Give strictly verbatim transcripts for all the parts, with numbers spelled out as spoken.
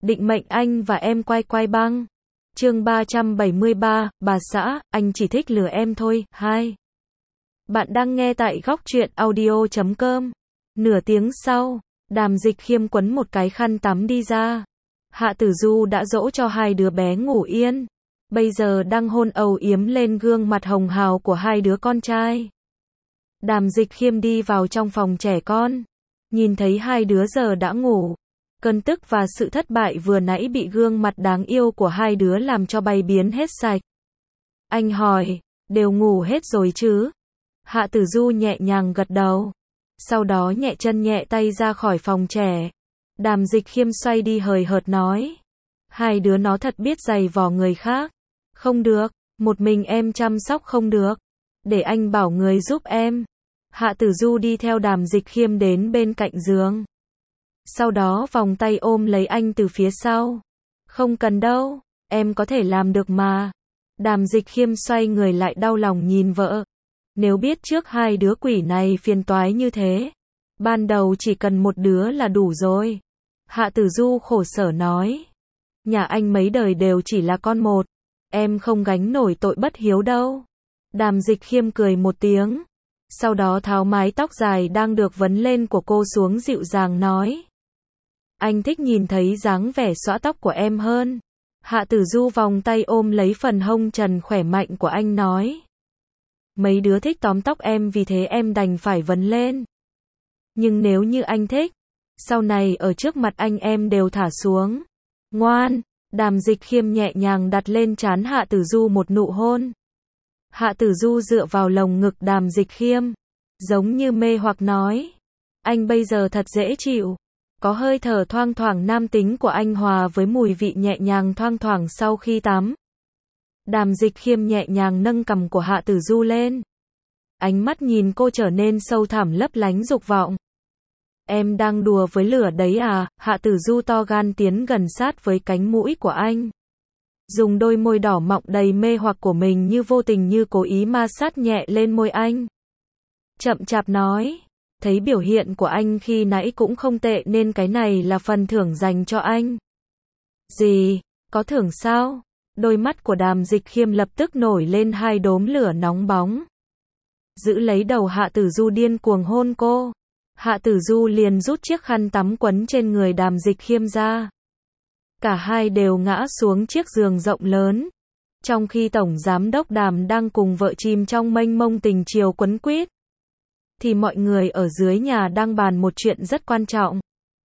định mệnh anh và em quay quay băng. Chương ba trăm bảy mươi ba, bà xã, anh chỉ thích lừa em thôi. Hai. Bạn đang nghe tại góc truyện audio chấm com. Nửa tiếng sau, Đàm Dịch Khiêm quấn một cái khăn tắm đi ra. Hạ Tử Du đã dỗ cho hai đứa bé ngủ yên, bây giờ đang hôn âu yếm lên gương mặt hồng hào của hai đứa con trai. Đàm Dịch Khiêm đi vào trong phòng trẻ con, nhìn thấy hai đứa giờ đã ngủ. Cơn tức và sự thất bại vừa nãy bị gương mặt đáng yêu của hai đứa làm cho bay biến hết sạch. Anh hỏi, đều ngủ hết rồi chứ? Hạ Tử Du nhẹ nhàng gật đầu, sau đó nhẹ chân nhẹ tay ra khỏi phòng trẻ. Đàm Dịch Khiêm xoay đi hời hợt nói, hai đứa nó thật biết giày vò người khác. Không được, một mình em chăm sóc không được, để anh bảo người giúp em. Hạ Tử Du đi theo Đàm Dịch Khiêm đến bên cạnh giường, sau đó vòng tay ôm lấy anh từ phía sau. Không cần đâu, em có thể làm được mà. Đàm Dịch Khiêm xoay người lại đau lòng nhìn vợ. Nếu biết trước hai đứa quỷ này phiền toái như thế, ban đầu chỉ cần một đứa là đủ rồi. Hạ Tử Du khổ sở nói, nhà anh mấy đời đều chỉ là con một, em không gánh nổi tội bất hiếu đâu. Đàm Dịch Khiêm cười một tiếng, sau đó tháo mái tóc dài đang được vấn lên của cô xuống, dịu dàng nói, anh thích nhìn thấy dáng vẻ xõa tóc của em hơn. Hạ Tử Du vòng tay ôm lấy phần hông trần khỏe mạnh của anh nói, mấy đứa thích tóm tóc em vì thế em đành phải vấn lên. Nhưng nếu như anh thích, sau này ở trước mặt anh em đều thả xuống. Ngoan. Đàm Dịch Khiêm nhẹ nhàng đặt lên trán Hạ Tử Du một nụ hôn. Hạ Tử Du dựa vào lồng ngực Đàm Dịch Khiêm, giống như mê hoặc nói, anh bây giờ thật dễ chịu. Có hơi thở thoang thoảng nam tính của anh hòa với mùi vị nhẹ nhàng thoang thoảng sau khi tắm. Đàm Dịch Khiêm nhẹ nhàng nâng cằm của Hạ Tử Du lên. Ánh mắt nhìn cô trở nên sâu thẳm lấp lánh dục vọng. Em đang đùa với lửa đấy à? Hạ Tử Du to gan tiến gần sát với cánh mũi của anh, dùng đôi môi đỏ mọng đầy mê hoặc của mình như vô tình như cố ý ma sát nhẹ lên môi anh. Chậm chạp nói, thấy biểu hiện của anh khi nãy cũng không tệ nên cái này là phần thưởng dành cho anh. Gì? Có thưởng sao? Đôi mắt của Đàm Dịch Khiêm lập tức nổi lên hai đốm lửa nóng bóng. Giữ lấy đầu Hạ Tử Du điên cuồng hôn cô. Hạ Tử Du liền rút chiếc khăn tắm quấn trên người Đàm Dịch Khiêm ra. Cả hai đều ngã xuống chiếc giường rộng lớn. Trong khi Tổng Giám đốc Đàm đang cùng vợ chìm trong mênh mông tình chiều quấn quýt, thì mọi người ở dưới nhà đang bàn một chuyện rất quan trọng.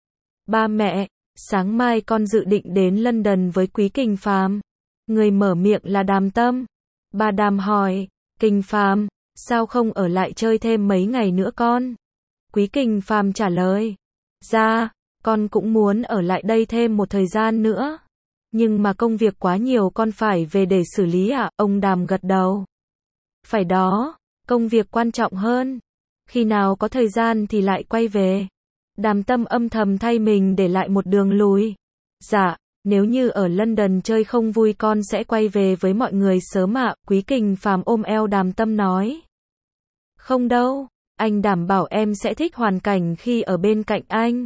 Ba mẹ, sáng mai con dự định đến London với Quý Kình Phàm. Người mở miệng là Đàm Tâm. Bà Đàm hỏi, Kình Phàm, sao không ở lại chơi thêm mấy ngày nữa con? Quý Kình Phàm trả lời, dạ, con cũng muốn ở lại đây thêm một thời gian nữa. Nhưng mà công việc quá nhiều con phải về để xử lý ạ. À? Ông Đàm gật đầu. Phải đó, công việc quan trọng hơn. Khi nào có thời gian thì lại quay về. Đàm Tâm âm thầm thay mình để lại một đường lùi. Dạ, nếu như ở London chơi không vui con sẽ quay về với mọi người sớm ạ. À? Quý Kình Phàm ôm eo Đàm Tâm nói. Không đâu, anh đảm bảo em sẽ thích hoàn cảnh khi ở bên cạnh anh.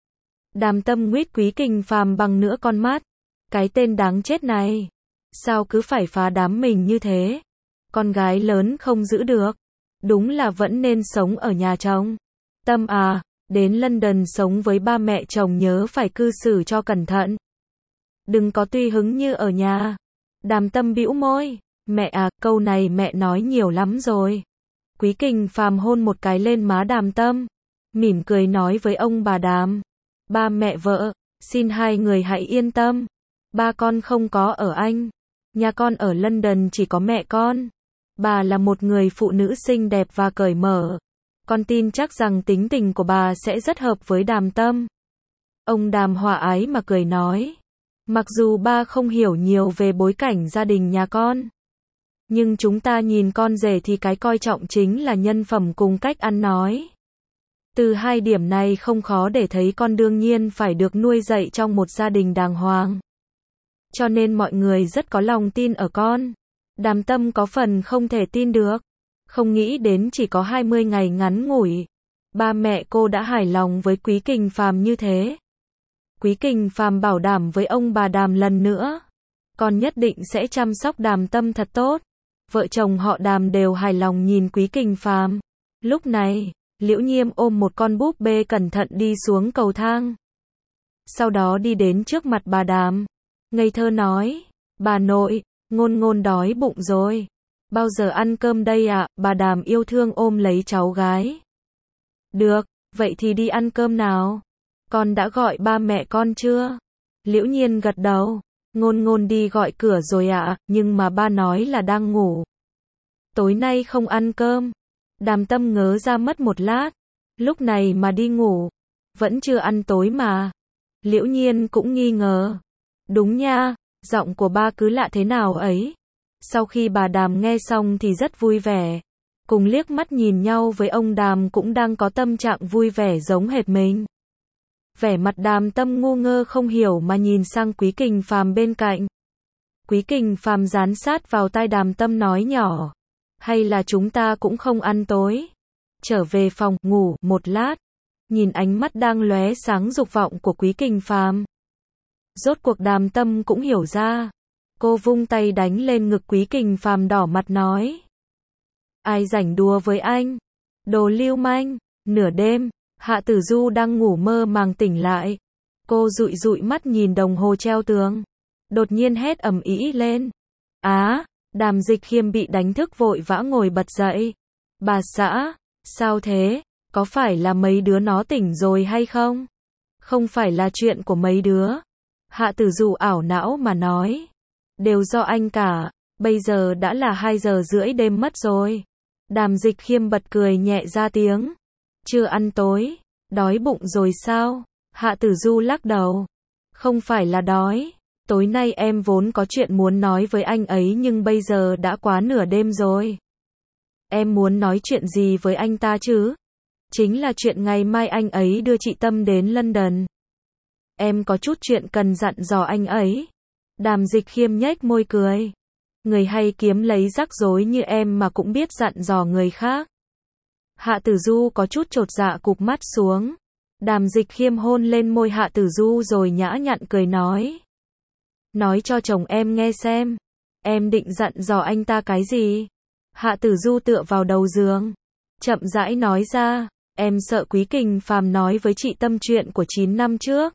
Đàm Tâm nguyết Quý Kình Phàm bằng nửa con mắt. Cái tên đáng chết này, sao cứ phải phá đám mình như thế? Con gái lớn không giữ được, đúng là vẫn nên sống ở nhà chồng. Tâm à, đến London sống với ba mẹ chồng nhớ phải cư xử cho cẩn thận. Đừng có tùy hứng như ở nhà. Đàm Tâm bĩu môi, mẹ à, câu này mẹ nói nhiều lắm rồi. Quý Kình Phàm hôn một cái lên má Đàm Tâm, mỉm cười nói với ông bà Đàm, ba mẹ vợ, xin hai người hãy yên tâm. Ba con không có ở Anh, nhà con ở London chỉ có mẹ con. Bà là một người phụ nữ xinh đẹp và cởi mở. Con tin chắc rằng tính tình của bà sẽ rất hợp với Đàm Tâm. Ông Đàm hòa ái mà cười nói, mặc dù ba không hiểu nhiều về bối cảnh gia đình nhà con, nhưng chúng ta nhìn con rể thì cái coi trọng chính là nhân phẩm cùng cách ăn nói. Từ hai điểm này không khó để thấy con đương nhiên phải được nuôi dạy trong một gia đình đàng hoàng. Cho nên mọi người rất có lòng tin ở con. Đàm Tâm có phần không thể tin được. Không nghĩ đến chỉ có hai mươi ngày ngắn ngủi, ba mẹ cô đã hài lòng với Quý Kình Phàm như thế. Quý Kình Phàm bảo đảm với ông bà Đàm lần nữa, con nhất định sẽ chăm sóc Đàm Tâm thật tốt. Vợ chồng họ Đàm đều hài lòng nhìn Quý Kình Phàm. Lúc này, Liễu Nhiêm ôm một con búp bê cẩn thận đi xuống cầu thang. Sau đó đi đến trước mặt bà Đàm, ngây thơ nói, bà nội, Ngôn Ngôn đói bụng rồi. Bao giờ ăn cơm đây ạ? Bà Đàm yêu thương ôm lấy cháu gái. Được, vậy thì đi ăn cơm nào. Con đã gọi ba mẹ con chưa? Liễu Nhiên gật đầu. Ngôn Ngôn đi gọi cửa rồi ạ, nhưng mà ba nói là đang ngủ. Tối nay không ăn cơm. Đàm Tâm ngớ ra mất một lát. Lúc này mà đi ngủ. Vẫn chưa ăn tối mà. Liễu Nhiên cũng nghi ngờ. Đúng nha, giọng của ba cứ lạ thế nào ấy. Sau khi bà Đàm nghe xong thì rất vui vẻ. Cùng liếc mắt nhìn nhau với ông Đàm cũng đang có tâm trạng vui vẻ giống hệt mình. Vẻ mặt Đàm Tâm ngu ngơ không hiểu mà nhìn sang Quý Kình Phàm bên cạnh. Quý Kình Phàm dán sát vào tai Đàm Tâm nói nhỏ. Hay là chúng ta cũng không ăn tối. Trở về phòng, ngủ, một lát. Nhìn ánh mắt đang lóe sáng dục vọng của Quý Kình Phàm. Rốt cuộc Đàm Tâm cũng hiểu ra. Cô vung tay đánh lên ngực Quý Kình Phàm đỏ mặt nói. Ai rảnh đùa với anh? Đồ lưu manh. Nửa đêm, Hạ Tử Du đang ngủ mơ màng tỉnh lại. Cô dụi dụi mắt nhìn đồng hồ treo tường. Đột nhiên hét ầm ĩ lên. Á, Đàm Dịch Khiêm bị đánh thức vội vã ngồi bật dậy. Bà xã, sao thế? Có phải là mấy đứa nó tỉnh rồi hay không? Không phải là chuyện của mấy đứa. Hạ Tử Du ảo não mà nói. Đều do anh cả, bây giờ đã là hai giờ rưỡi đêm mất rồi. Đàm Dịch Khiêm bật cười nhẹ ra tiếng. Chưa ăn tối, đói bụng rồi sao? Hạ Tử Du lắc đầu. Không phải là đói, tối nay em vốn có chuyện muốn nói với anh ấy nhưng bây giờ đã quá nửa đêm rồi. Em muốn nói chuyện gì với anh ta chứ? Chính là chuyện ngày mai anh ấy đưa chị Tâm đến London. Em có chút chuyện cần dặn dò anh ấy. Đàm Dịch Khiêm nhếch môi cười. Người hay kiếm lấy rắc rối như em mà cũng biết dặn dò người khác. Hạ Tử Du có chút chột dạ cụp mắt xuống. Đàm Dịch Khiêm hôn lên môi Hạ Tử Du rồi nhã nhặn cười nói. Nói cho chồng em nghe xem. Em định dặn dò anh ta cái gì? Hạ Tử Du tựa vào đầu giường. Chậm rãi nói ra. Em sợ Quý Kình Phàm nói với chị Tâm chuyện của chín năm trước.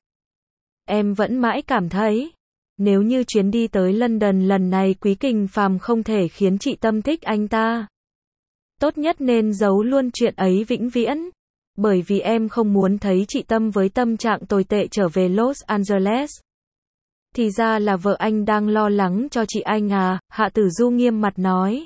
Em vẫn mãi cảm thấy. Nếu như chuyến đi tới London lần này Quý Kình Phàm không thể khiến chị Tâm thích anh ta. Tốt nhất nên giấu luôn chuyện ấy vĩnh viễn. Bởi vì em không muốn thấy chị Tâm với tâm trạng tồi tệ trở về Los Angeles. Thì ra là vợ anh đang lo lắng cho chị anh à, Hạ Tử Du nghiêm mặt nói.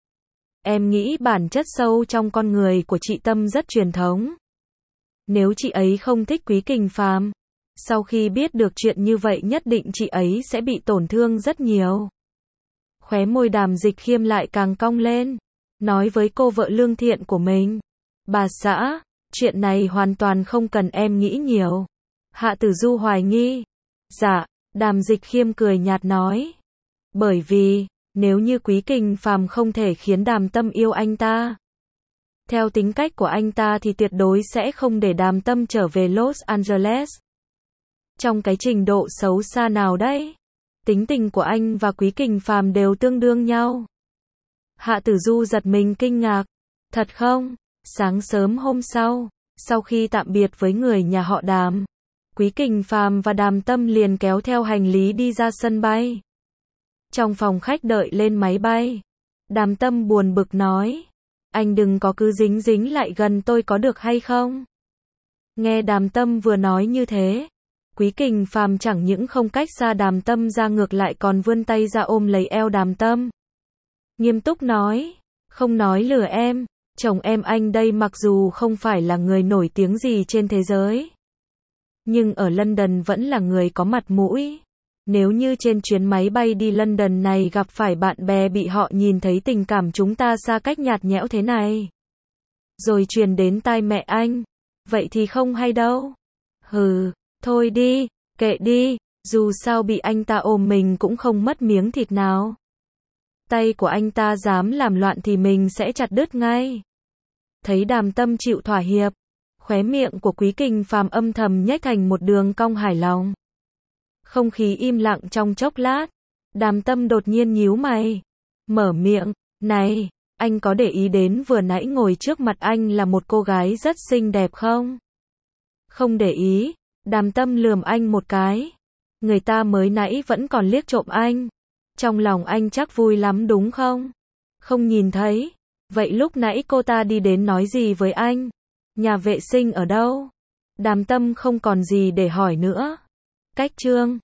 Em nghĩ bản chất sâu trong con người của chị Tâm rất truyền thống. Nếu chị ấy không thích Quý Kình Phàm, sau khi biết được chuyện như vậy nhất định chị ấy sẽ bị tổn thương rất nhiều. Khóe môi Đàm Dịch Khiêm lại càng cong lên. Nói với cô vợ lương thiện của mình. Bà xã, chuyện này hoàn toàn không cần em nghĩ nhiều. Hạ Tử Du hoài nghi. Dạ, Đàm Dịch Khiêm cười nhạt nói. Bởi vì, nếu như Quý Kình Phàm không thể khiến Đàm Tâm yêu anh ta. Theo tính cách của anh ta thì tuyệt đối sẽ không để Đàm Tâm trở về Los Angeles. Trong cái trình độ xấu xa nào đấy? Tính tình của anh và Quý Kình Phàm đều tương đương nhau. Hạ Tử Du giật mình kinh ngạc. Thật không? Sáng sớm hôm sau, sau khi tạm biệt với người nhà họ Đàm, Quý Kình Phàm và Đàm Tâm liền kéo theo hành lý đi ra sân bay. Trong phòng khách đợi lên máy bay, Đàm Tâm buồn bực nói. Anh đừng có cứ dính dính lại gần tôi có được hay không? Nghe Đàm Tâm vừa nói như thế, Quý Kình Phàm chẳng những không cách xa Đàm Tâm ra ngược lại còn vươn tay ra ôm lấy eo Đàm Tâm. Nghiêm túc nói, không nói lừa em, chồng em anh đây mặc dù không phải là người nổi tiếng gì trên thế giới, nhưng ở London vẫn là người có mặt mũi. Nếu như trên chuyến máy bay đi London này gặp phải bạn bè bị họ nhìn thấy tình cảm chúng ta xa cách nhạt nhẽo thế này, rồi truyền đến tai mẹ anh, vậy thì không hay đâu. Hừ, thôi đi, kệ đi, dù sao bị anh ta ôm mình cũng không mất miếng thịt nào. Tay của anh ta dám làm loạn thì mình sẽ chặt đứt ngay. Thấy Đàm Tâm chịu thỏa hiệp, Khóe miệng của Quý Kình Phàm âm thầm nhếch thành một đường cong hài lòng. Không khí im lặng trong chốc lát. Đàm Tâm đột nhiên nhíu mày. Mở miệng, này, anh có để ý đến vừa nãy ngồi trước mặt anh là một cô gái rất xinh đẹp không? Không để ý. Đàm Tâm lườm anh một cái. Người ta mới nãy vẫn còn liếc trộm anh. Trong lòng anh chắc vui lắm đúng không? Không nhìn thấy. Vậy lúc nãy cô ta đi đến nói gì với anh? Nhà vệ sinh ở đâu? Đàm Tâm không còn gì để hỏi nữa. Cách chương